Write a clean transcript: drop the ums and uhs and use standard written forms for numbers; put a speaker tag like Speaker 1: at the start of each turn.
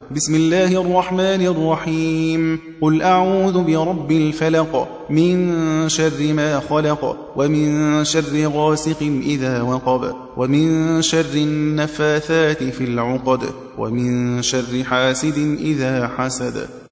Speaker 1: بسم الله الرحمن الرحيم. قل أعوذ برب الفلق من شر ما خلق ومن شر غاسق إذا وقب ومن شر النفاثات في العقد ومن شر حاسد إذا حسد.